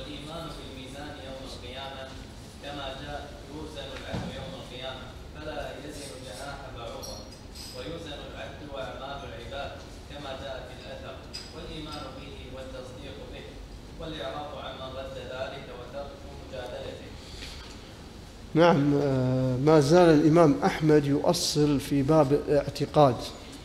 والإيمان بالميزان يوم القيامة كما جاء يوزن العدل يوم القيامة فلا يزن جناح بعوضة، ويوزن العدل وأعمال العباد كما جاء في الأثر، والإيمان به والتصديق به، والإعراض عمن رد ذلك وترك مجادلته. نعم، ما زال الإمام أحمد يؤصل في باب الاعتقاد.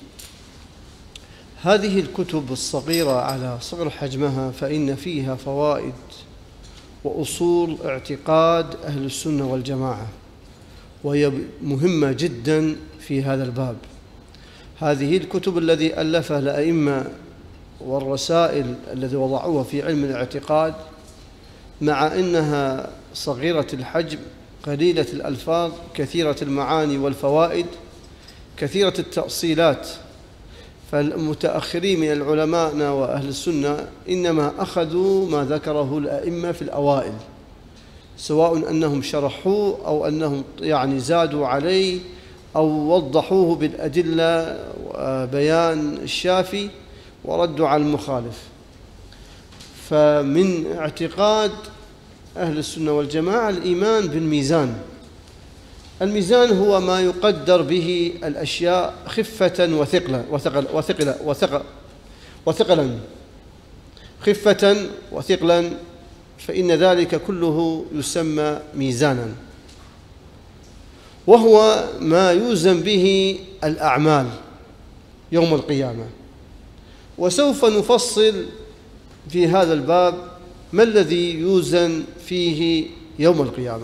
هذه الكتب الصغيرة على صغر حجمها فإن فيها فوائد وأصول اعتقاد أهل السنة والجماعة، وهي مهمة جدا في هذا الباب. هذه الكتب الذي ألفها الأئمة والرسائل الذي وضعوها في علم الاعتقاد، مع أنها صغيرة الحجم قليلة الألفاظ كثيرة المعاني والفوائد كثيرة التأصيلات، فالمتأخرين من العلماء وأهل السنة إنما أخذوا ما ذكره الأئمة في الأوائل، سواء أنهم شرحوه أو أنهم زادوا عليه أو وضحوه بالأدلة وبيان الشافي وردوا على المخالف. فمن اعتقاد أهل السنة والجماعة الإيمان بالميزان. الميزان هو ما يقدر به الأشياء خفة وثقلا، خفة وثقلا، فإن ذلك كله يسمى ميزانا، وهو ما يوزن به الأعمال يوم القيامة. وسوف نفصل في هذا الباب ما الذي يوزن فيه يوم القيامة.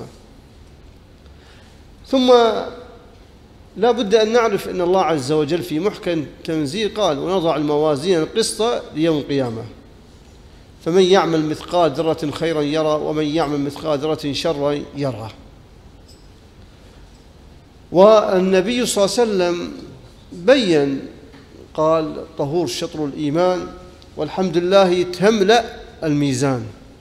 ثم لا بد أن نعرف أن الله عز وجل في محكم تنزيل قال: ونضع الموازين القسط ليوم القيامة فمن يعمل مثقال ذرة خيرا يرى ومن يعمل مثقال ذرة شرا يرى. والنبي صلى الله عليه وسلم بين قال: طهور شطر الإيمان والحمد لله تملأ الميزان.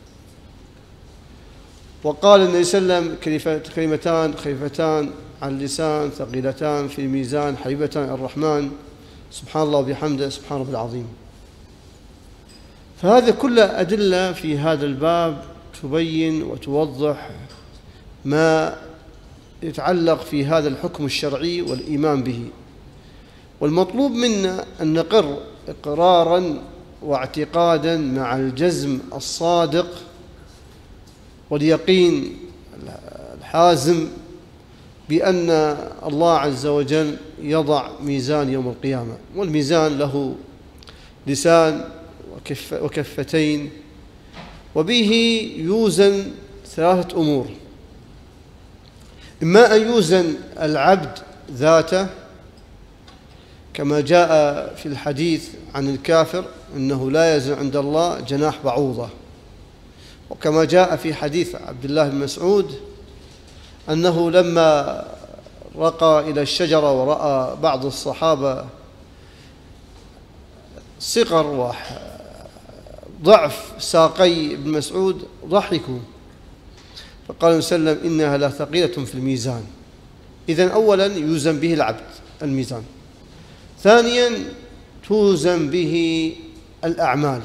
وقال النبي صلى الله عليه وسلم: كلمتان خفيفتان على اللسان ثقيلتان في الميزان حبيبتان الرحمن سبحان الله وبحمده سبحان ربي العظيم. فهذه كلها أدلة في هذا الباب تبين وتوضح ما يتعلق في هذا الحكم الشرعي والإيمان به. والمطلوب منا أن نقر إقرارا واعتقادا مع الجزم الصادق واليقين الحازم بأن الله عز وجل يضع ميزان يوم القيامة، والميزان له لسان وكفتين، وبه يوزن ثلاثة أمور: إما أن يوزن العبد ذاته كما جاء في الحديث عن الكافر إنه لا يزن عند الله جناح بعوضة، وكما جاء في حديث عبد الله بن مسعود أنه لما رقى إلى الشجرة ورأى بعض الصحابة صغر وضعف ساقي ابن مسعود ضحكوا، فقال وسلم: إنها لثقيلة في الميزان. إذن أولا يوزن به العبد الميزان. ثانيا توزن به الأعمال،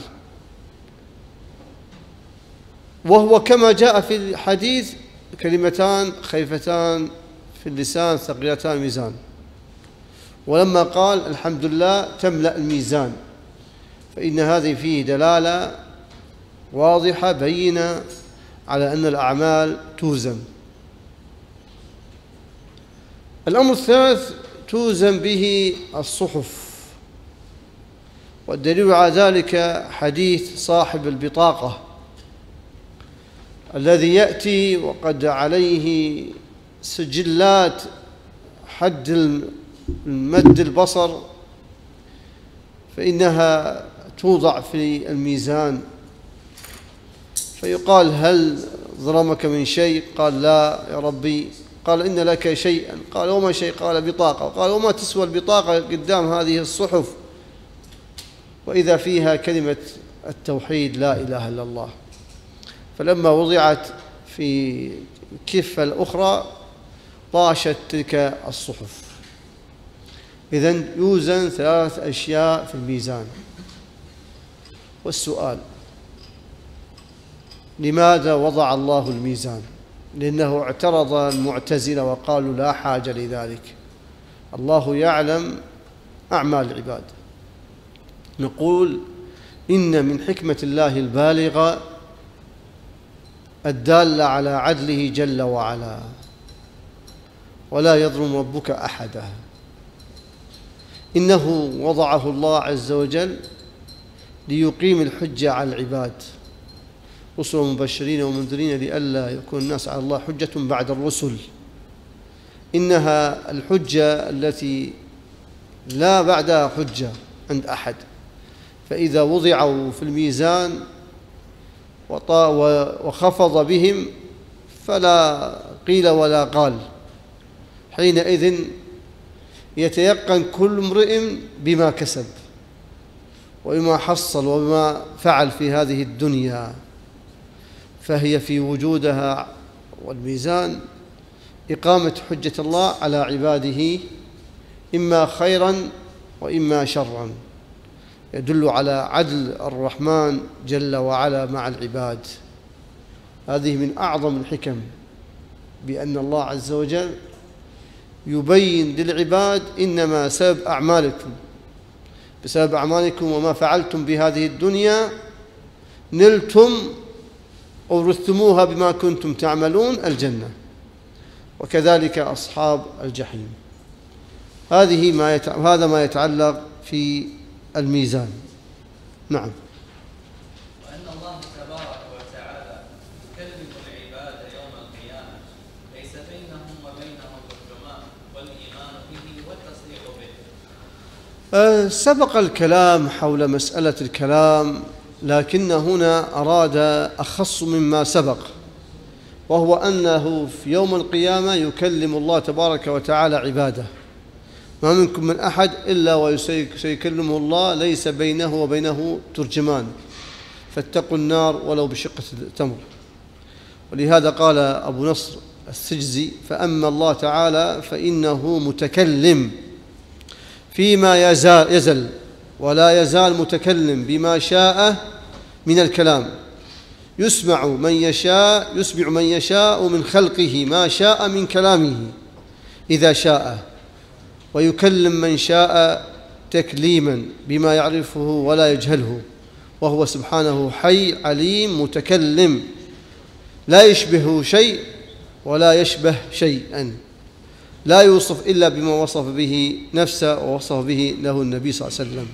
وهو كما جاء في الحديث: كلمتان خفيفتان في اللسان ثقيلتان الميزان. ولما قال: الحمد لله تملأ الميزان، فإن هذه فيه دلالة واضحة بينة على أن الأعمال توزن. الأمر الثالث توزن به الصحف، والدليل على ذلك حديث صاحب البطاقة الذي يأتي وقد عليه سجلات حد المد البصر، فإنها توضع في الميزان، فيقال: هل ظلمك من شيء؟ قال: لا يا ربي. قال: إن لك شيئا. قال: وما شيء؟ قال: بطاقة. قال: وما تسوى البطاقة قدام هذه الصحف؟ وإذا فيها كلمة التوحيد لا إله إلا الله. فلما وضعت في الكفة الأخرى طاشت تلك الصحف. إذن يوزن ثلاث أشياء في الميزان. والسؤال: لماذا وضع الله الميزان؟ لأنه اعترض المعتزلة وقالوا لا حاجة لذلك، الله يعلم أعمال العباد. نقول إن من حكمة الله البالغة الدالة على عدله جل وعلا، ولا يظلم ربك أحدا. إنه وضعه الله عز وجل ليقيم الحجة على العباد، رسلا مبشرين ومنذرين لئلا يكون الناس على الله حجة بعد الرسل. إنها الحجة التي لا بعدها حجة عند أحد، فإذا وضعوا في الميزان وخفض بهم فلا قيل ولا قال، حينئذ يتيقن كل امرئ بما كسب وبما حصل وبما فعل في هذه الدنيا، فهي في وجودها والميزان إقامة حجة الله على عباده، إما خيرا وإما شرا، يدل على عدل الرحمن جل وعلا مع العباد. هذه من أعظم الحكم، بأن الله عز وجل يبين للعباد إنما سبب أعمالكم، بسبب أعمالكم وما فعلتم بهذه الدنيا نلتم أورثتموها بما كنتم تعملون الجنة، وكذلك أصحاب الجحيم. هذا ما يتعلق في الميزان. نعم. وأن الله تبارك وتعالى يكلم العباد يوم القيامة، ليس بينهم وبينه ترجمان، والإيمان به والتصديق به. سبق الكلام حول مسألة الكلام، لكن هنا أراد أخص مما سبق، وهو أنه في يوم القيامة يكلم الله تبارك وتعالى عباده، ما منكم من أحد إلا وسيكلمه الله ليس بينه وبينه ترجمان، فاتقوا النار ولو بشقة تمر. ولهذا قال أبو نصر السجزي: فأما الله تعالى فإنه متكلم فيما يزل ولا يزال متكلم بما شاء من الكلام، يسمع من يشاء من خلقه ما شاء من كلامه إذا شاء، ويكلم من شاء تكليما بما يعرفه ولا يجهله، وهو سبحانه حي عليم متكلم، لا يشبه شيء ولا يشبه شيئا، لا يوصف إلا بما وصف به نفسه ووصف به له النبي صلى الله عليه وسلم.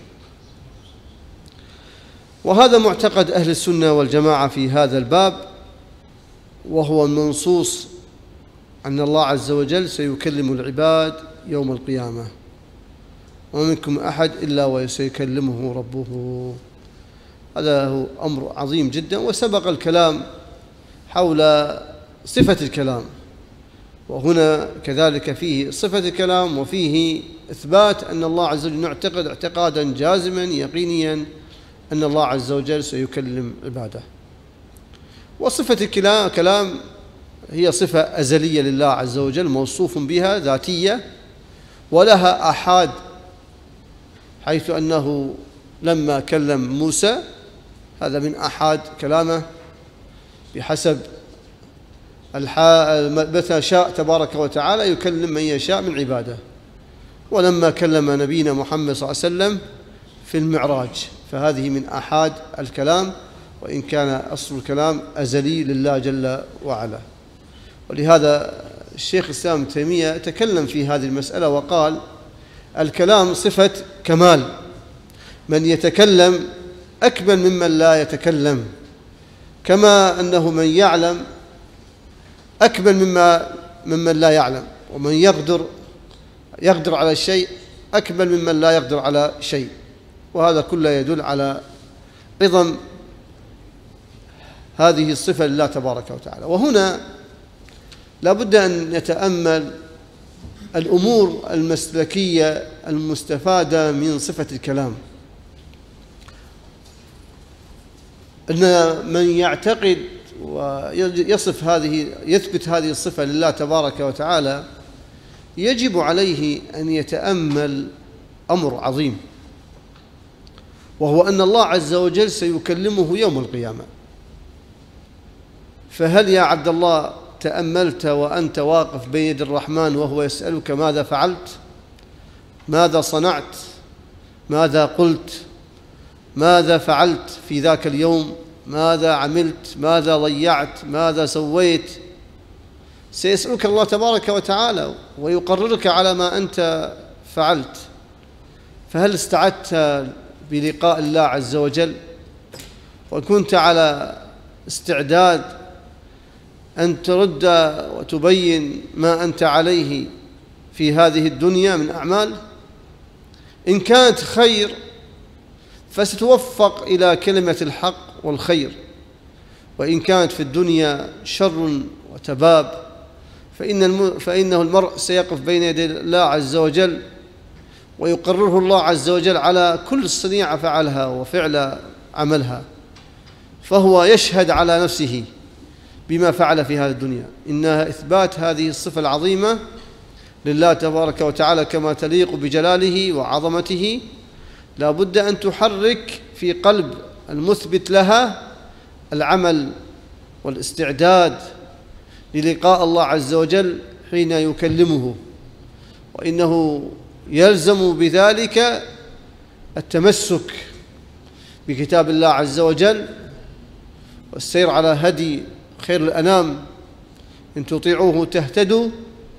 وهذا معتقد أهل السنة والجماعة في هذا الباب، وهو المنصوص أن الله عز وجل سيكلم العباد يوم القيامة، ومنكم أحد إلا وسيكلمه ربه. هذا هو أمر عظيم جدا. وسبق الكلام حول صفة الكلام، وهنا كذلك فيه صفة الكلام وفيه إثبات أن الله عز وجل نعتقد اعتقادا جازما يقينيا أن الله عز وجل سيكلم عباده. وصفة الكلام هي صفة أزلية لله عز وجل، موصوف بها ذاتية، ولها آحاد، حيث أنه لما كلم موسى هذا من آحاد كلامه بحسب متى شاء تبارك وتعالى يكلم من يشاء من عباده. ولما كلم نبينا محمد صلى الله عليه وسلم في المعراج، فهذه من آحاد الكلام، وإن كان أصل الكلام أزلي لله جل وعلا. ولهذا الشيخ الإسلام ابن تيمية تكلم في هذه المسألة وقال: الكلام صفة كمال، من يتكلم أكمل ممن لا يتكلم، كما أنه من يعلم أكمل ممن لا يعلم، ومن يقدر على الشيء أكمل ممن لا يقدر على شيء. وهذا كله يدل على عظم هذه الصفة لله تبارك وتعالى. وهنا لا بد أن نتأمل الأمور المسلكية المستفادة من صفة الكلام. أن من يعتقد يثبت هذه الصفة لله تبارك وتعالى يجب عليه أن يتأمل أمر عظيم، وهو أن الله عز وجل سيكلمه يوم القيامة. فهل يا عبد الله تأملت وأنت واقف بين يدي الرحمن وهو يسألك ماذا فعلت؟ ماذا صنعت؟ ماذا قلت؟ ماذا فعلت في ذاك اليوم؟ ماذا عملت؟ ماذا ضيعت؟ ماذا سويت؟ سيسألك الله تبارك وتعالى ويقررك على ما أنت فعلت. فهل استعدت بلقاء الله عز وجل وكنت على استعداد أن ترد وتبين ما أنت عليه في هذه الدنيا من أعمال؟ إن كانت خير فستوفق إلى كلمة الحق والخير، وإن كانت في الدنيا شر وتباب فإنه المرء سيقف بين يدي الله عز وجل ويقرره الله عز وجل على كل صنيعة فعلها وفعل عملها، فهو يشهد على نفسه بما فعل في هذه الدنيا. إنها إثبات هذه الصفة العظيمة لله تبارك وتعالى كما تليق بجلاله وعظمته. لا بد أن تحرك في قلب المثبت لها العمل والاستعداد للقاء الله عز وجل حين يكلمه، وإنه يلزم بذلك التمسك بكتاب الله عز وجل والسير على هدي خير الأنام. إن تطيعوه تهتدوا،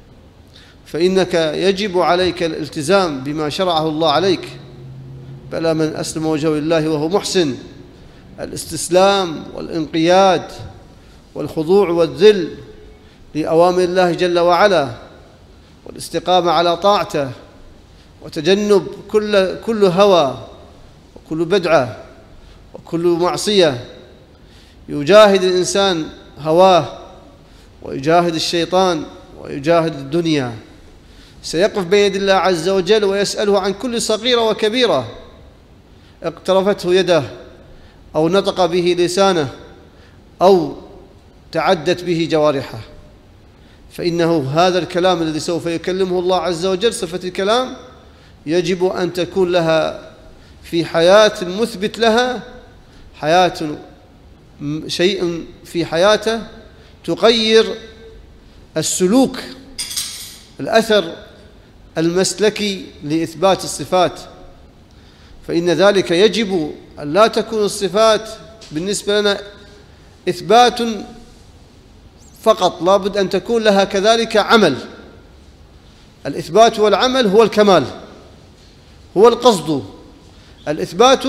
فإنك يجب عليك الالتزام بما شرعه الله عليك. بلى من أسلم وجهه لله وهو محسن، الاستسلام والانقياد والخضوع والذل لأوامر الله جل وعلا، والاستقامة على طاعته، وتجنب كل هوى وكل بدعة وكل معصية. يجاهد الإنسان هواه ويجاهد الشيطان ويجاهد الدنيا. سيقف بين يدي الله عز وجل ويسأله عن كل صغيرة وكبيرة اقترفته يده أو نطق به لسانه أو تعدت به جوارحه، فإنه هذا الكلام الذي سوف يكلمه الله عز وجل، صفة الكلام يجب أن تكون لها في حياة المثبت لها حياة، شيء في حياته تغير السلوك، الأثر المسلكي لإثبات الصفات. فإن ذلك يجب أن لا تكون الصفات بالنسبة لنا إثبات فقط، لا بد أن تكون لها كذلك عمل. الإثبات والعمل هو الكمال، هو القصد. الإثبات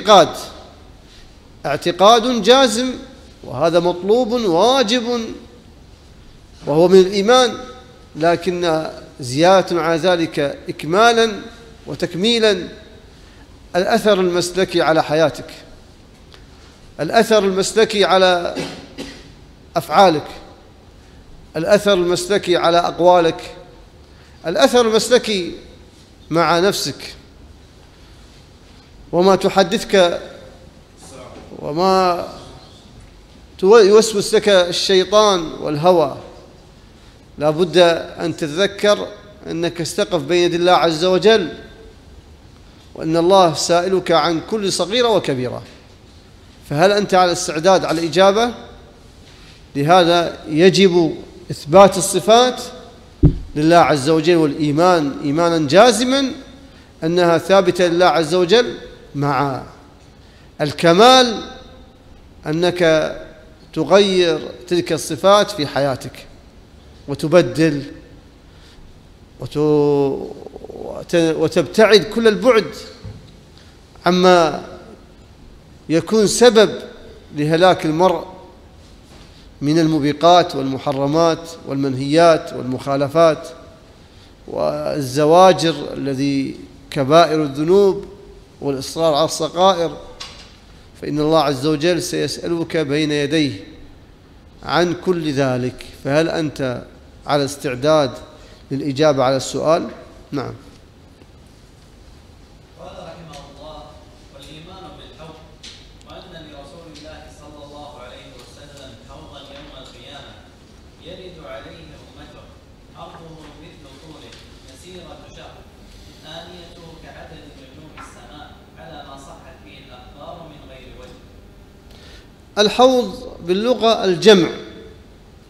اعتقاد جازم، وهذا مطلوب واجب وهو من الإيمان، لكن زيادة على ذلك إكمالا وتكميلا الأثر المسلكي على حياتك، الأثر المسلكي على أفعالك، الأثر المسلكي على أقوالك، الأثر المسلكي مع نفسك، وما تحدثك وما يوسوس لك الشيطان والهوى. لا بد أن تتذكر أنك استقف بين يدي الله عز وجل، وأن الله سائلك عن كل صغيرة وكبيرة. فهل أنت على استعداد على الإجابة؟ لهذا يجب إثبات الصفات لله عز وجل، والإيمان إيمانا جازما أنها ثابتة لله عز وجل، مع الكمال أنك تغير تلك الصفات في حياتك وتبدل وتبتعد كل البعد عما يكون سبب لهلاك المرء من الموبقات والمحرمات والمنهيات والمخالفات والزواجر الذي كبائر الذنوب والإصرار على الصغائر. فإن الله عز وجل سيسألك بين يديه عن كل ذلك. فهل أنت على استعداد للإجابة على السؤال؟ نعم. قال رحمه الله: والإيمان بالحوض، وأن لرسول الله صلى الله عليه وسلم حوضا يوم القيامة يرد عليه أمته، عرضه مثل طوله مسيرة شهر، آنيته كعدد نجوم السماء، على ما صحت به الأخبار من غير وجه. الحوض باللغة الجمع،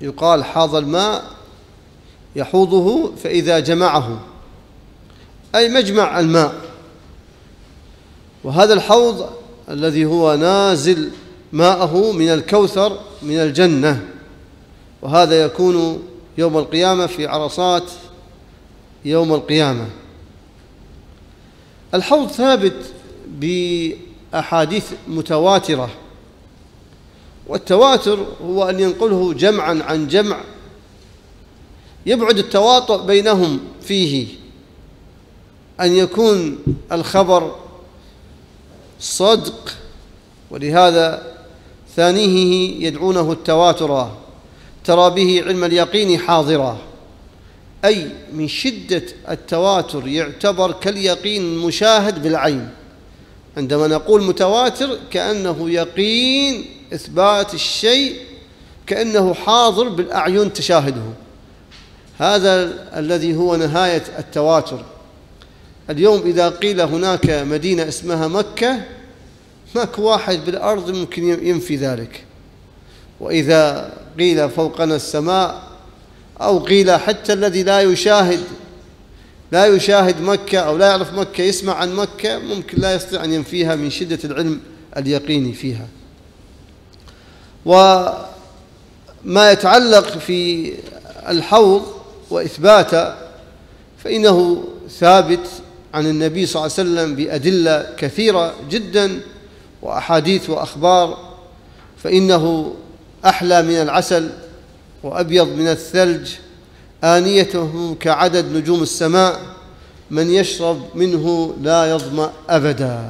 يقال حاض الماء يحوضه فإذا جمعه، أي مجمع الماء. وهذا الحوض الذي هو نازل ماءه من الكوثر من الجنة، وهذا يكون يوم القيامة في عرصات يوم القيامة. الحوض ثابت بأحاديث متواترة، والتواتر هو أن ينقله جمعا عن جمع يبعد التواطؤ بينهم فيه، أن يكون الخبر صدق، ولهذا ثانيه يدعونه التواتر، ترى به علم اليقين حاضرا، أي من شدة التواتر يعتبر كاليقين مشاهد بالعين. عندما نقول متواتر كأنه يقين إثبات الشيء، كأنه حاضر بالأعين تشاهده. هذا الذي هو نهاية التواتر. اليوم إذا قيل هناك مدينة اسمها مكة، ماك واحد بالأرض ممكن ينفي ذلك. وإذا قيل فوقنا السماء، أو قيل حتى الذي لا يشاهد مكة أو لا يعرف مكة يسمع عن مكة، ممكن لا يستطيع أن ينفيها من شدة العلم اليقيني فيها. وما يتعلق في الحوض وإثباته فإنه ثابت عن النبي صلى الله عليه وسلم بأدلة كثيرة جدا وأحاديث وأخبار، فإنه أحلى من العسل وأبيض من الثلج، آنيته كعدد نجوم السماء، من يشرب منه لا يظمأ أبدا.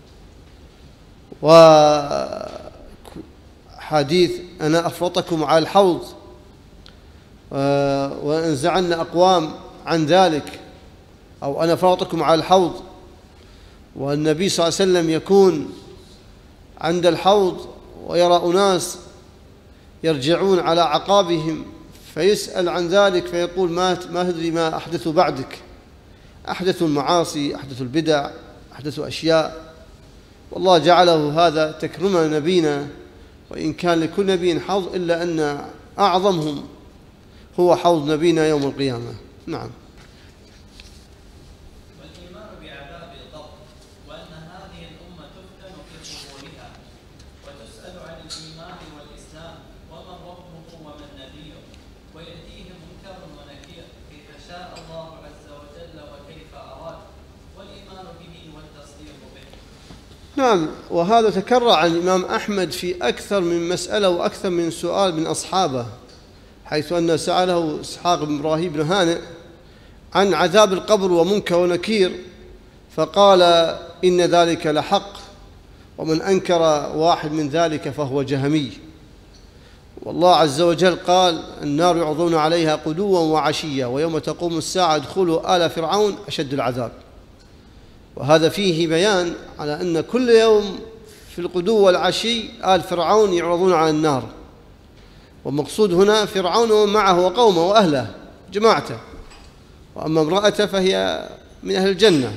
وحديث أنا أفرطكم على الحوض وأنزعنا أقوام عن ذلك، أو أنا فرطكم على الحوض، والنبي صلى الله عليه وسلم يكون عند الحوض ويرى أناس يرجعون على عقابهم فيسأل عن ذلك فيقول ما تدري ما أحدثوا بعدك، أحدثوا المعاصي، أحدثوا البدع، أحدثوا أشياء. والله جعله هذا تكرما نبينا، وإن كان لكل نبي حوض إلا أن أعظمهم هو حوض نبينا يوم القيامة. نعم. والإيمان بعذاب القبر، وأن هذه الأمة تفتن في قبورها وتسأل عن الإيمان والإسلام ومن ربه ومن نبيه، ويأتيه منكر ونكير كيف شاء الله عز وجل وكيف أراد، والإيمان به والتصديق به. نعم. وهذا تكرر عن الإمام أحمد في أكثر من مسألة وأكثر من سؤال من أصحابه، حيث أن سأله إسحاق بن إبراهيم بن هانئ عن عذاب القبر ومنكر ونكير، فقال إن ذلك لحق، ومن أنكر واحد من ذلك فهو جهمي. والله عز وجل قال النار يعرضون عليها غدوا وعشيا ويوم تقوم الساعة ادخلوا آل فرعون أشد العذاب. وهذا فيه بيان على أن كل يوم في الغدو والعشي آل فرعون يعرضون على النار، والمقصود هنا فرعون ومعه وقومه وأهله جماعته، وأما امرأته فهي من أهل الجنة.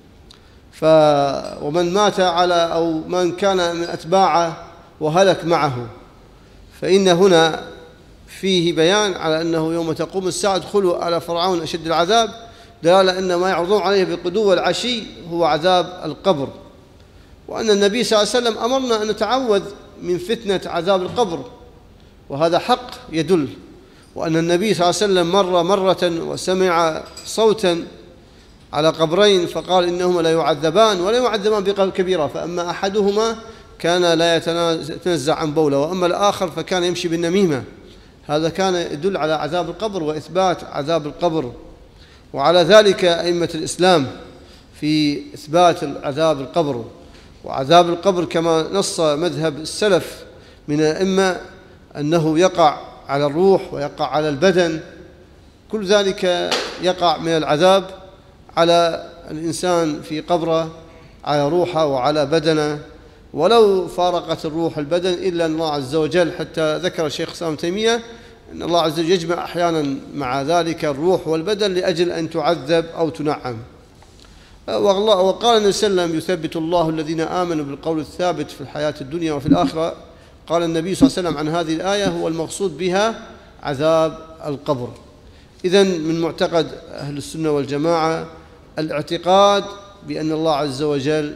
ومن مات على أو من كان من أتباعه وهلك معه، فإن هنا فيه بيان على أنه يوم تقوم الساعة ادخلوا آل فرعون أشد العذاب، دلالة أن ما يعرضون عليه بالغدو والعشي هو عذاب القبر. وأن النبي صلى الله عليه وسلم أمرنا أن نتعوذ من فتنة عذاب القبر، وهذا حق يدل. وأن النبي صلى الله عليه وسلم مر مرة وسمع صوتا على قبرين فقال إنهما لا يعذبان ولا يعذبان بكبيرة، فأما أحدهما كان لا يتنزع عن بوله، وأما الآخر فكان يمشي بالنميمة. هذا كان يدل على عذاب القبر وإثبات عذاب القبر. وعلى ذلك أئمة الإسلام في إثبات عذاب القبر. وعذاب القبر كما نص مذهب السلف من الأئمة أنه يقع على الروح ويقع على البدن، كل ذلك يقع من العذاب على الإنسان في قبره، على روحه وعلى بدنه، ولو فارقت الروح البدن إلا أن الله عز وجل، حتى ذكر الشيخ الإسلام تيمية أن الله عز وجل يجمع أحيانا مع ذلك الروح والبدن لأجل أن تعذب أو تنعم. وقال النبي صلى الله عليه وسلم يثبت الله الذين آمنوا بالقول الثابت في الحياة الدنيا وفي الآخرة. قال النبي صلى الله عليه وسلم عن هذه الآية هو المقصود بها عذاب القبر. إذن من معتقد أهل السنة والجماعة الاعتقاد بأن الله عز وجل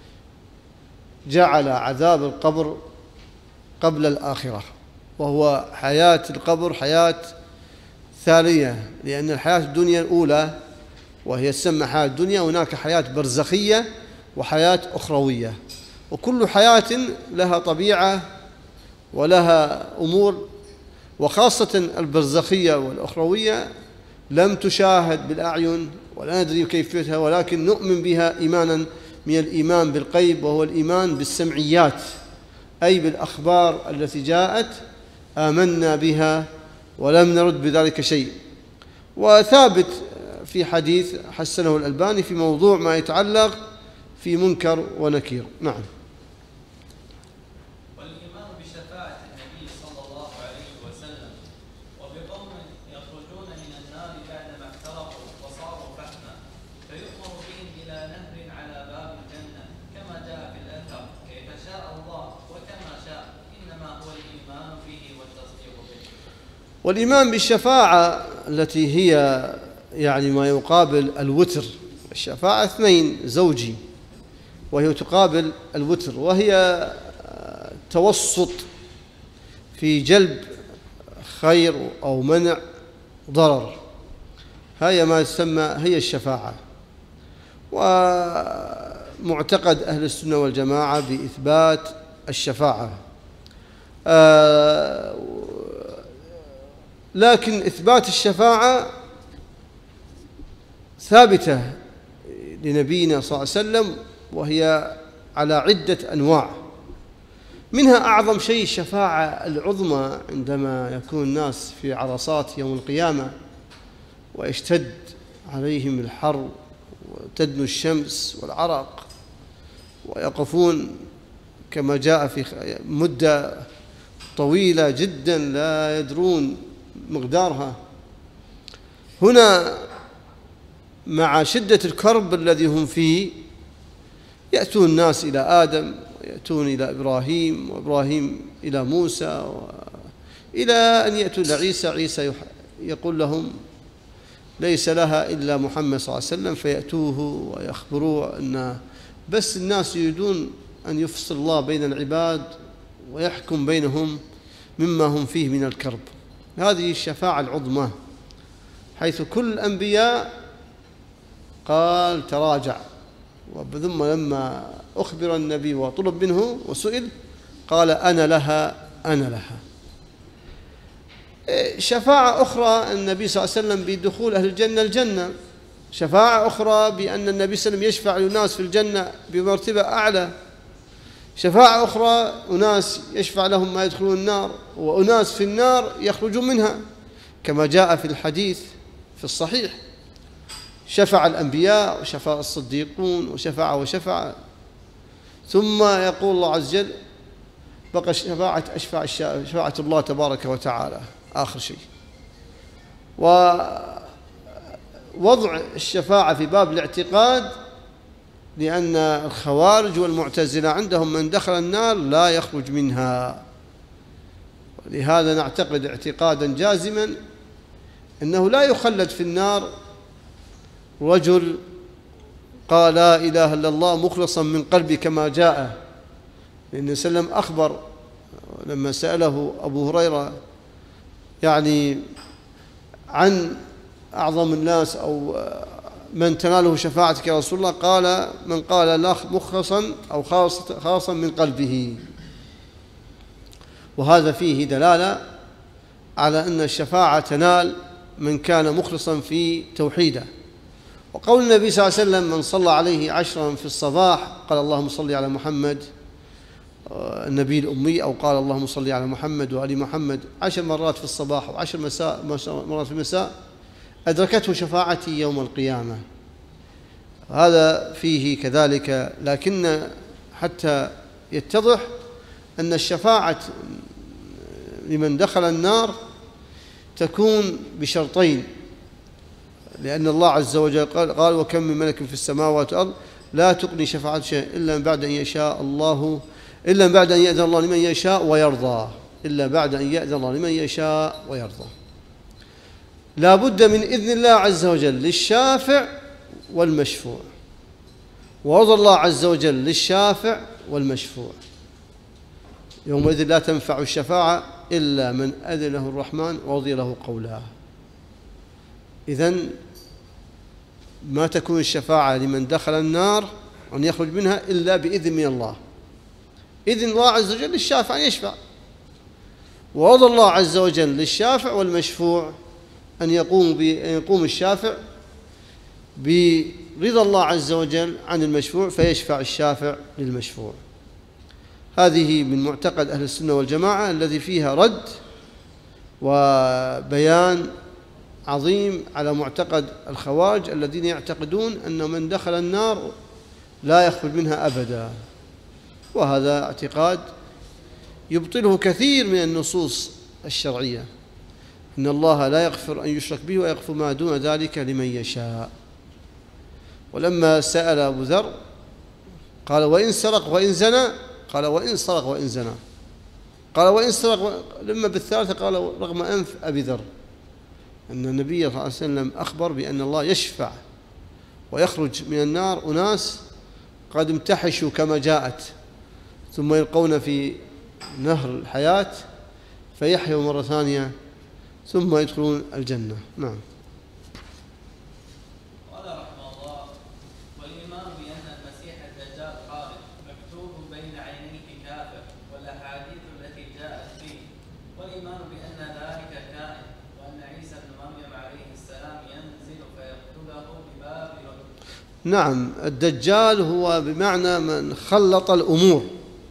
جعل عذاب القبر قبل الآخرة، وهو حياة القبر حياة ثانية، لأن الحياة الدنيا الأولى وهي تسمى حياة الدنيا، هناك حياة برزخية وحياة أخروية، وكل حياة لها طبيعة ولها أمور، وخاصة البرزخية والأخروية لم تشاهد بالأعين ولا ندري كيفيتها، ولكن نؤمن بها إيمانا من الإيمان بالغيب، وهو الإيمان بالسمعيات، أي بالأخبار التي جاءت آمنا بها ولم نرد بذلك شيء. وثابت في حديث حسنه الألباني في موضوع ما يتعلق في منكر ونكير. نعم. والإيمان بشفاعة النبي صلى الله عليه وسلم وبقوم يخرجون من النار بعدما احترقوا وصاروا فحما فيؤمر بهم إلى نهر على باب الجنة كما جاء في الأثر كيف شاء الله وكما شاء، إنما هو الإيمان به والتصديق به. والإيمان بالشفاعة التي هي يعني ما يقابل الوتر، الشفاعة اثنين زوجي، وهي تقابل الوتر، وهي توسط في جلب خير أو منع ضرر، هي ما يسمى هي الشفاعة. ومعتقد أهل السنة والجماعة بإثبات الشفاعة، لكن إثبات الشفاعة ثابتة لنبينا صلى الله عليه وسلم، وهي على عدة أنواع، منها أعظم شيء الشفاعة العظمى عندما يكون الناس في عرصات يوم القيامة ويشتد عليهم الحر وتدنو الشمس والعرق ويقفون كما جاء في مدة طويلة جدا لا يدرون مقدارها. هنا مع شدة الكرب الذي هم فيه يأتون الناس إلى آدم ويأتون إلى إبراهيم وإبراهيم إلى موسى إلى أن يأتوا إلى عيسى. عيسى يقول لهم ليس لها إلا محمد صلى الله عليه وسلم، فيأتوه ويخبروه أن بس الناس يريدون أن يفصل الله بين العباد ويحكم بينهم مما هم فيه من الكرب. هذه الشفاعة العظمى، حيث كل الأنبياء قال تراجع، ثم لما أخبر النبي وطلب منه وسئل قال أنا لها أنا لها. شفاعة أخرى النبي صلى الله عليه وسلم بدخول أهل الجنة الجنة، شفاعة أخرى بأن النبي صلى الله عليه وسلم يشفع للناس في الجنة بمرتبة أعلى، شفاعة أخرى أناس يشفع لهم ما يدخلون النار، وأناس في النار يخرجون منها كما جاء في الحديث في الصحيح، شفع الأنبياء وشفع الصديقون وشفع ثم يقول الله عز وجل بقى شفاعة الله تبارك وتعالى آخر شيء. ووضع الشفاعة في باب الاعتقاد، لأن الخوارج والمعتزلة عندهم من دخل النار لا يخرج منها، لهذا نعتقد اعتقادا جازما أنه لا يخلد في النار رجل قال لا إله إلا الله مخلصا من قلبي كما جاء، لأن سلم أخبر لما سأله أبو هريرة يعني عن أعظم الناس أو من تناله شفاعتك يا رسول الله، قال من قال لا مخلصا أو خاصا من قلبه. وهذا فيه دلالة على أن الشفاعة تنال من كان مخلصا في توحيده. وقول النبي صلى الله عليه وسلم من صلى عليه 10 في الصباح قال اللهم صل على محمد النبي الأمي، أو قال اللهم صل على محمد وآل محمد 10 مرات في الصباح و10 مرات في المساء أدركته شفاعتي يوم القيامة. هذا فيه كذلك، لكن حتى يتضح أن الشفاعة لمن دخل النار تكون بشرطين، لأن الله عز وجل قال وكم من ملك في السماوات والأرض لا تغني شفاعة شيء إلا من بعد أن يشاء الله، إلا من بعد أن يأذن الله لمن يشاء ويرضى. إلا بعد أن يأذن الله لمن يشاء ويرضى. لا بد من إذن الله عز وجل للشافع والمشفوع، ورضى الله عز وجل للشافع والمشفوع. يومئذ لا تنفع الشفاعة إلا من أذن له الرحمن ورضي له قولا. إذن ما تكون الشفاعة لمن دخل النار أن يخرج منها إلا بإذن من الله. إذن الله عز وجل للشافع أن يشفع، ورضى الله عز وجل للشافع والمشفوع أن يقوم الشافع برضا الله عز وجل عن المشفوع فيشفع الشافع للمشفوع. هذه من معتقد أهل السنة والجماعة الذي فيها رد وبيان عظيم على معتقد الخوارج الذين يعتقدون أن من دخل النار لا يخرج منها أبدا، وهذا اعتقاد يبطله كثير من النصوص الشرعية. إن الله لا يغفر أن يشرك به ويغفر ما دون ذلك لمن يشاء. ولما سأل أبو ذر قال وإن سرق وإن زنى، قال وإن سرق وإن زنى، قال وإن سرق، لما بالثالثة قال رغم أنف أبي ذر، أن النبي صلى الله عليه وسلم أخبر بأن الله يشفع ويخرج من النار أناس قد امتحشوا كما جاءت، ثم يلقون في نهر الحياة فيحيوا مرة ثانية ثم يدخلون الجنة. نعم. قال رحمه الله: والإيمان بأن المسيح الدجال خالد مكتوب بين عينيه كافر، والأحاديث التي جاءت فيه، والإيمان بأن ذلك كائن، وأن عيسى بن مريم عليه السلام ينزل فيقتله ببابل. نعم، الدجال هو بمعنى من خلط الأمور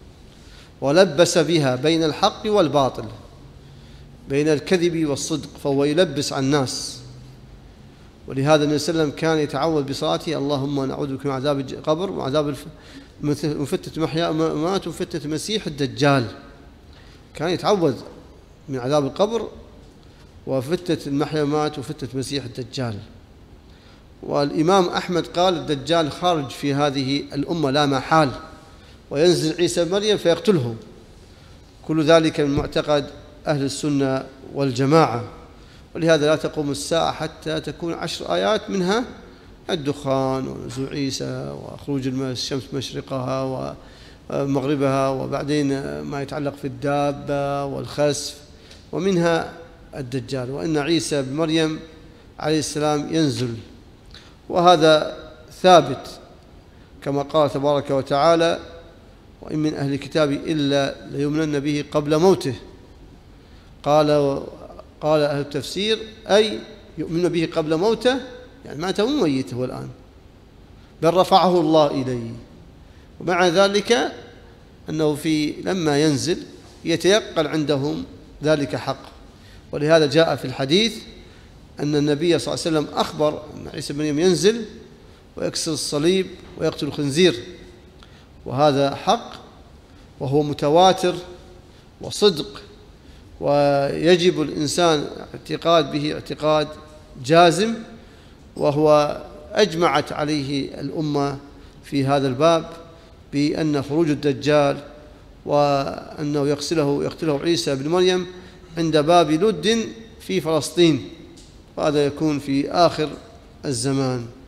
ولبس بها بين الحق والباطل، بين الكذب والصدق، فهو يلبس على الناس. ولهذا النبي صلى الله عليه وسلم كان يتعوذ بصلاته: اللهم نعوذ بك من عذاب القبر وعذاب وفتنة محيا وممات وفتنة مسيح الدجال. كان يتعوذ من عذاب القبر وفتنة المحيا وممات وفتنة مسيح الدجال. والإمام أحمد قال: الدجال خارج في هذه الأمة لا محال، وينزل عيسى بن مريم فيقتله. كل ذلك من معتقد أهل السنة والجماعة. ولهذا لا تقوم الساعة حتى تكون 10 آيات، منها الدخان ونزول عيسى وخروج الشمس مشرقها ومغربها، وبعدين ما يتعلق في الدابة والخسف، ومنها الدجال، وإن عيسى بن مريم عليه السلام ينزل. وهذا ثابت كما قال تبارك وتعالى: وإن من أهل الكتاب إلا ليؤمنن به قبل موته. قال أهل التفسير: أي يؤمن به قبل موته، يعني مات مو ميت هو الآن، بل رفعه الله إليه. ومع ذلك أنه لما ينزل يتيقن عندهم ذلك حق. ولهذا جاء في الحديث أن النبي صلى الله عليه وسلم أخبر أن عيسى بن مريم ينزل ويكسر الصليب ويقتل الخنزير، وهذا حق وهو متواتر وصدق، ويجب الإنسان اعتقاد به اعتقاد جازم، وهو أجمعت عليه الأمة في هذا الباب بأن خروج الدجال وأنه يقتله عيسى بن مريم عند باب لد في فلسطين، وهذا يكون في آخر الزمان.